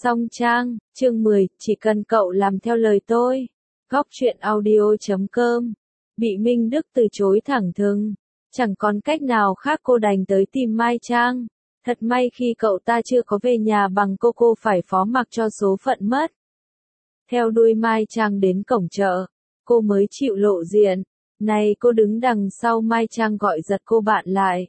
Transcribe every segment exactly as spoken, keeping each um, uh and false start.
Song Trang, chương mười, chỉ cần cậu làm theo lời tôi. Góc truyện audio chấm com. Bị Minh Đức từ chối thẳng thừng. Chẳng còn cách nào khác cô đành tới tìm Mai Trang. Thật may khi cậu ta chưa có về nhà bằng cô cô phải phó mặc cho số phận mất. Theo đuôi Mai Trang đến cổng chợ, cô mới chịu lộ diện. Này cô đứng đằng sau Mai Trang gọi giật cô bạn lại.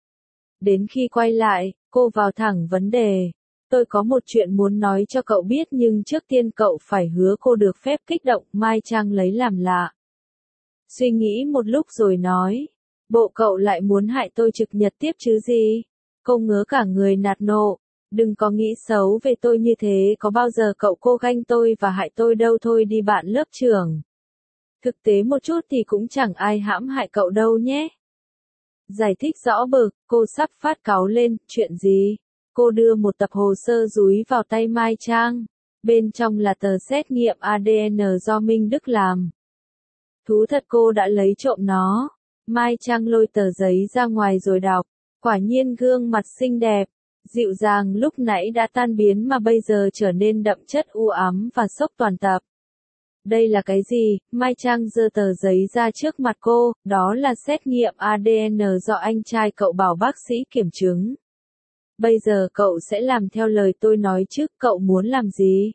Đến khi quay lại, cô vào thẳng vấn đề. Tôi có một chuyện muốn nói cho cậu biết nhưng trước tiên cậu phải hứa cô được phép kích động. Mai Trang lấy làm lạ. Suy nghĩ một lúc rồi nói. Bộ cậu lại muốn hại tôi trực nhật tiếp chứ gì? Cô ngớ cả người nạt nộ. Đừng có nghĩ xấu về tôi như thế, có bao giờ cậu cô ganh tôi và hại tôi đâu, thôi đi bạn lớp trưởng. Thực tế một chút thì cũng chẳng ai hãm hại cậu đâu nhé. Giải thích rõ bực, cô sắp phát cáu lên, chuyện gì? Cô đưa một tập hồ sơ dúi vào tay Mai Trang. Bên trong là tờ xét nghiệm a đê en do Minh Đức làm. Thú thật cô đã lấy trộm nó. Mai Trang lôi tờ giấy ra ngoài rồi đọc. Quả nhiên gương mặt xinh đẹp, dịu dàng lúc nãy đã tan biến mà bây giờ trở nên đậm chất u ám và sốc toàn tập. Đây là cái gì? Mai Trang giơ tờ giấy ra trước mặt cô, đó là xét nghiệm a đê en do anh trai cậu bảo bác sĩ kiểm chứng. Bây giờ cậu sẽ làm theo lời tôi nói chứ, cậu muốn làm gì?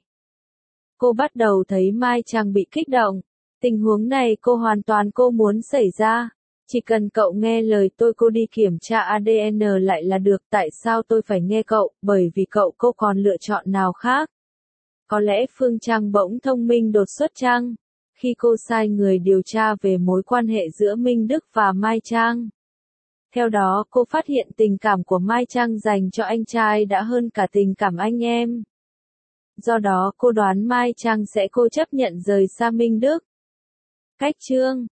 Cô bắt đầu thấy Mai Trang bị kích động. Tình huống này cô hoàn toàn cô muốn xảy ra. Chỉ cần cậu nghe lời tôi cô đi kiểm tra a đê en lại là được. Tại sao tôi phải nghe cậu? Bởi vì cậu cô còn lựa chọn nào khác? Có lẽ Phương Trang bỗng thông minh đột xuất chăng? Khi cô sai người điều tra về mối quan hệ giữa Minh Đức và Mai Trang. Theo đó cô phát hiện tình cảm của Mai Trang dành cho anh trai đã hơn cả tình cảm anh em. Do đó cô đoán Mai Trang sẽ cô chấp nhận rời xa Minh Đức. Cách chương